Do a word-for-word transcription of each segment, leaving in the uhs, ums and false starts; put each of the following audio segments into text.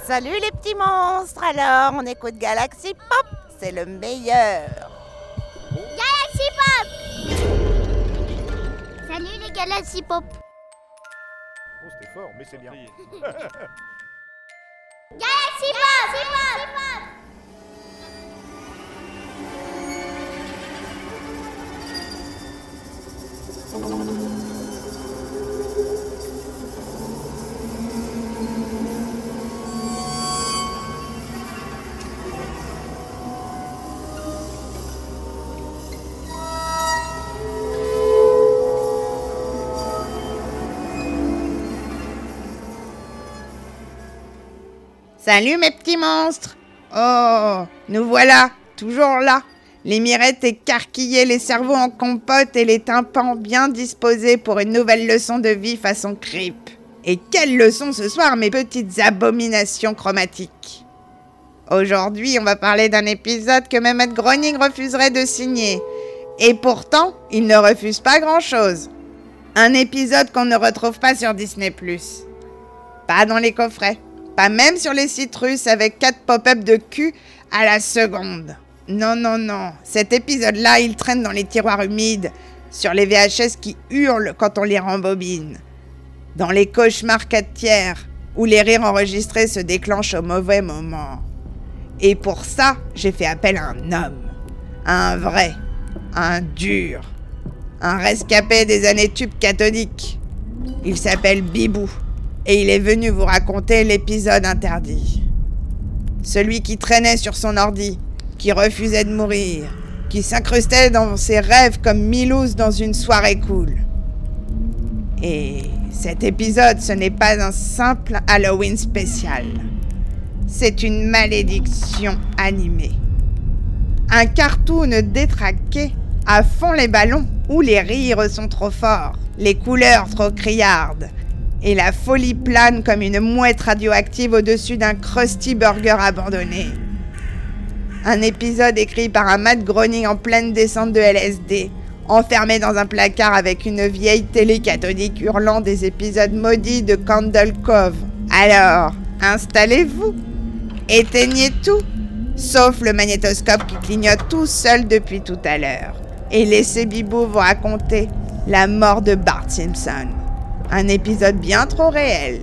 Salut les petits monstres, alors on écoute Galaxy Pop, c'est le meilleur. Galaxy Pop. Salut les Galaxy Pop. Oh, c'était fort, mais c'est bien. Galaxy Pop, Galaxy Pop. Salut mes petits monstres. Oh, nous voilà, toujours là. Les mirettes écarquillées, les cerveaux en compote et les tympans bien disposés pour une nouvelle leçon de vie façon creep. Et quelle leçon ce soir, mes petites abominations chromatiques. Aujourd'hui, on va parler d'un épisode que même Matt Groening refuserait de signer. Et pourtant, il ne refuse pas grand-chose. Un épisode qu'on ne retrouve pas sur Disney plus. Pas dans les coffrets. Pas même sur les sites russes avec quatre pop-up de cul à la seconde. Non, non, non. Cet épisode-là, il traîne dans les tiroirs humides, sur les V H S qui hurlent quand on les rembobine. Dans les cauchemars quatre tiers, où les rires enregistrés se déclenchent au mauvais moment. Et pour ça, j'ai fait appel à un homme. Un vrai. Un dur. Un rescapé des années tubes cathodiques. Il s'appelle Bibou. Et il est venu vous raconter l'épisode interdit. Celui qui traînait sur son ordi, qui refusait de mourir, qui s'incrustait dans ses rêves comme Milouz dans une soirée cool. Et cet épisode, ce n'est pas un simple Halloween spécial. C'est une malédiction animée. Un cartoon détraqué, à fond les ballons, où les rires sont trop forts, les couleurs trop criardes, et la folie plane comme une mouette radioactive au-dessus d'un Krusty Burger abandonné. Un épisode écrit par un Matt Groening en pleine descente de L S D, enfermé dans un placard avec une vieille télé cathodique hurlant des épisodes maudits de Candle Cove. Alors, installez-vous, éteignez tout, sauf le magnétoscope qui clignote tout seul depuis tout à l'heure, et laissez Bibou vous raconter la mort de Bart Simpson. Un épisode bien trop réel.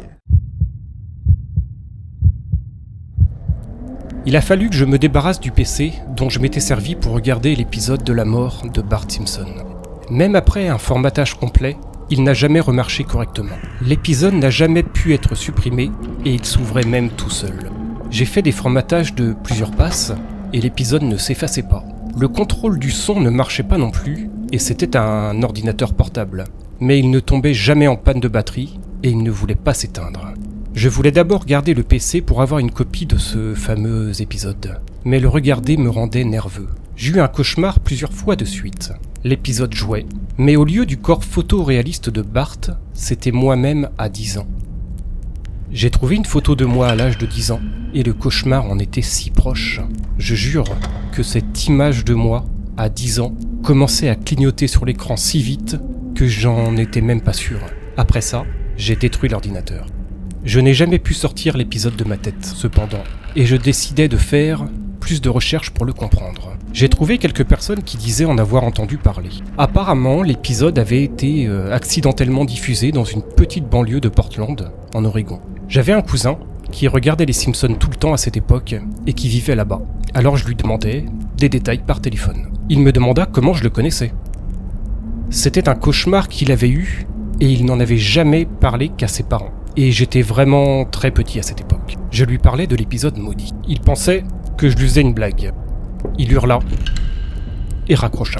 Il a fallu que je me débarrasse du P C dont je m'étais servi pour regarder l'épisode de la mort de Bart Simpson. Même après un formatage complet, il n'a jamais remarché correctement. L'épisode n'a jamais pu être supprimé et il s'ouvrait même tout seul. J'ai fait des formatages de plusieurs passes et l'épisode ne s'effaçait pas. Le contrôle du son ne marchait pas non plus et c'était un ordinateur portable. Mais il ne tombait jamais en panne de batterie et il ne voulait pas s'éteindre. Je voulais d'abord garder le P C pour avoir une copie de ce fameux épisode, mais le regarder me rendait nerveux. J'ai eu un cauchemar plusieurs fois de suite. L'épisode jouait, mais au lieu du corps photoréaliste de Bart, c'était moi-même à dix ans. J'ai trouvé une photo de moi à l'âge de dix ans, et le cauchemar en était si proche. Je jure que cette image de moi, à dix ans, commençait à clignoter sur l'écran si vite que j'en étais même pas sûr. Après ça, j'ai détruit l'ordinateur. Je n'ai jamais pu sortir l'épisode de ma tête, cependant, et je décidais de faire plus de recherches pour le comprendre. J'ai trouvé quelques personnes qui disaient en avoir entendu parler. Apparemment, l'épisode avait été euh, accidentellement diffusé dans une petite banlieue de Portland, en Oregon. J'avais un cousin qui regardait les Simpsons tout le temps à cette époque et qui vivait là-bas. Alors je lui demandais des détails par téléphone. Il me demanda comment je le connaissais. C'était un cauchemar qu'il avait eu et il n'en avait jamais parlé qu'à ses parents. Et j'étais vraiment très petit à cette époque. Je lui parlais de l'épisode maudit. Il pensait que je lui faisais une blague. Il hurla et raccrocha.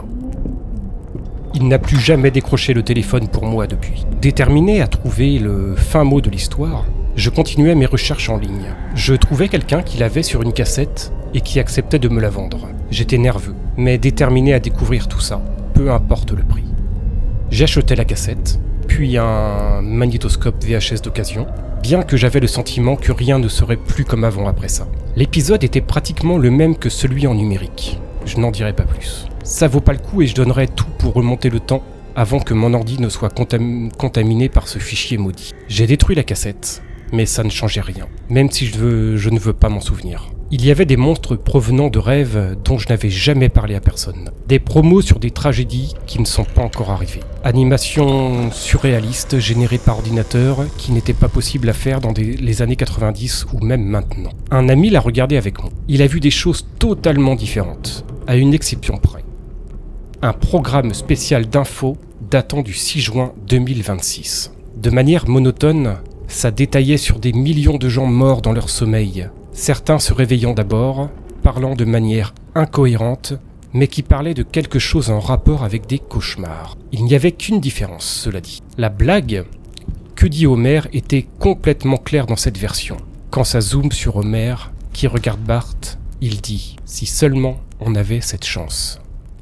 Il n'a plus jamais décroché le téléphone pour moi depuis. Déterminé à trouver le fin mot de l'histoire, je continuais mes recherches en ligne. Je trouvais quelqu'un qui l'avait sur une cassette et qui acceptait de me la vendre. J'étais nerveux, mais déterminé à découvrir tout ça, peu importe le prix. J'achetais la cassette, puis un magnétoscope V H S d'occasion, bien que j'avais le sentiment que rien ne serait plus comme avant après ça. L'épisode était pratiquement le même que celui en numérique. Je n'en dirai pas plus. Ça vaut pas le coup et je donnerais tout pour remonter le temps avant que mon ordi ne soit contam- contaminé par ce fichier maudit. J'ai détruit la cassette, mais ça ne changeait rien, même si je, veux, je ne veux pas m'en souvenir. Il y avait des monstres provenant de rêves dont je n'avais jamais parlé à personne. Des promos sur des tragédies qui ne sont pas encore arrivées. Animations surréalistes générées par ordinateur qui n'étaient pas possibles à faire dans des, les années quatre-vingt-dix ou même maintenant. Un ami l'a regardé avec moi. Il a vu des choses totalement différentes, à une exception près. Un programme spécial d'infos datant du six juin deux mille vingt-six. De manière monotone, ça détaillait sur des millions de gens morts dans leur sommeil. Certains se réveillant d'abord, parlant de manière incohérente, mais qui parlaient de quelque chose en rapport avec des cauchemars. Il n'y avait qu'une différence, cela dit. La blague que dit Homer était complètement claire dans cette version. Quand ça zoome sur Homer, qui regarde Bart, il dit « Si seulement on avait cette chance ».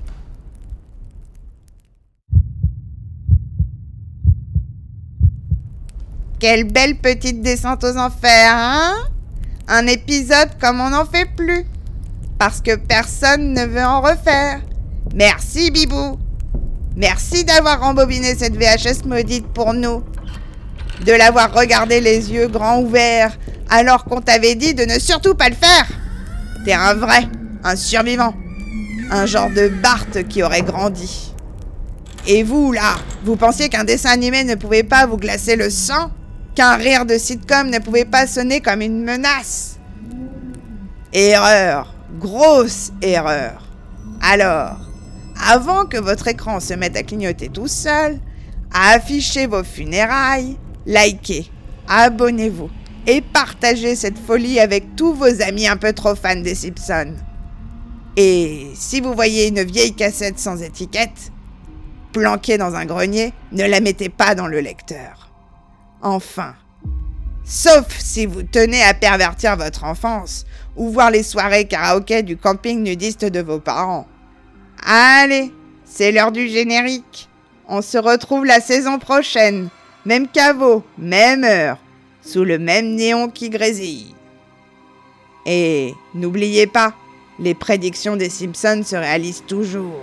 Quelle belle petite descente aux enfers, hein? Un épisode comme on n'en fait plus. Parce que personne ne veut en refaire. Merci Bibou. Merci d'avoir rembobiné cette V H S maudite pour nous. De l'avoir regardé les yeux grands ouverts alors qu'on t'avait dit de ne surtout pas le faire. T'es un vrai, un survivant. Un genre de Bart qui aurait grandi. Et vous, là, vous pensiez qu'un dessin animé ne pouvait pas vous glacer le sang ? Qu'un rire de sitcom ne pouvait pas sonner comme une menace. Erreur, grosse erreur. Alors, avant que votre écran se mette à clignoter tout seul, à afficher vos funérailles, likez, abonnez-vous et partagez cette folie avec tous vos amis un peu trop fans des Simpsons. Et si vous voyez une vieille cassette sans étiquette, planquée dans un grenier, ne la mettez pas dans le lecteur. Enfin, sauf si vous tenez à pervertir votre enfance ou voir les soirées karaoké du camping nudiste de vos parents. Allez, c'est l'heure du générique. On se retrouve la saison prochaine, même caveau, même heure, sous le même néon qui grésille. Et n'oubliez pas, les prédictions des Simpsons se réalisent toujours.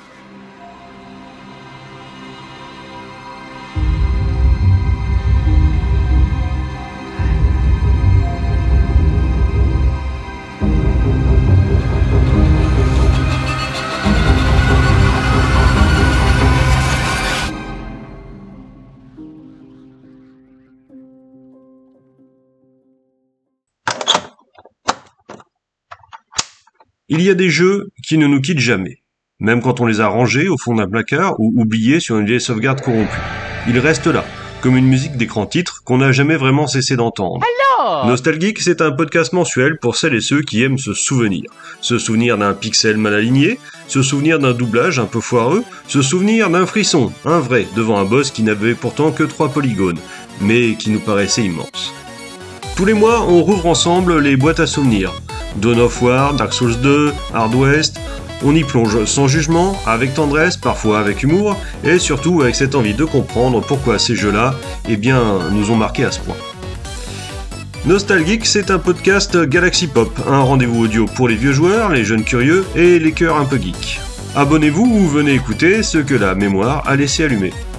Il y a des jeux qui ne nous quittent jamais, même quand on les a rangés au fond d'un placard ou oubliés sur une vieille sauvegarde corrompue. Ils restent là, comme une musique d'écran titre qu'on n'a jamais vraiment cessé d'entendre. Alors Nostalgeek, c'est un podcast mensuel pour celles et ceux qui aiment se souvenir. Se souvenir d'un pixel mal aligné, se souvenir d'un doublage un peu foireux, se souvenir d'un frisson, un vrai, devant un boss qui n'avait pourtant que trois polygones, mais qui nous paraissait immense. Tous les mois, on rouvre ensemble les boîtes à souvenirs. Dawn of War, Dark Souls deux, Hard West, on y plonge sans jugement, avec tendresse, parfois avec humour, et surtout avec cette envie de comprendre pourquoi ces jeux-là, eh bien, nous ont marqué à ce point. Nostalgeek, c'est un podcast Galaxy Pop, un rendez-vous audio pour les vieux joueurs, les jeunes curieux et les cœurs un peu geeks. Abonnez-vous ou venez écouter ce que la mémoire a laissé allumer.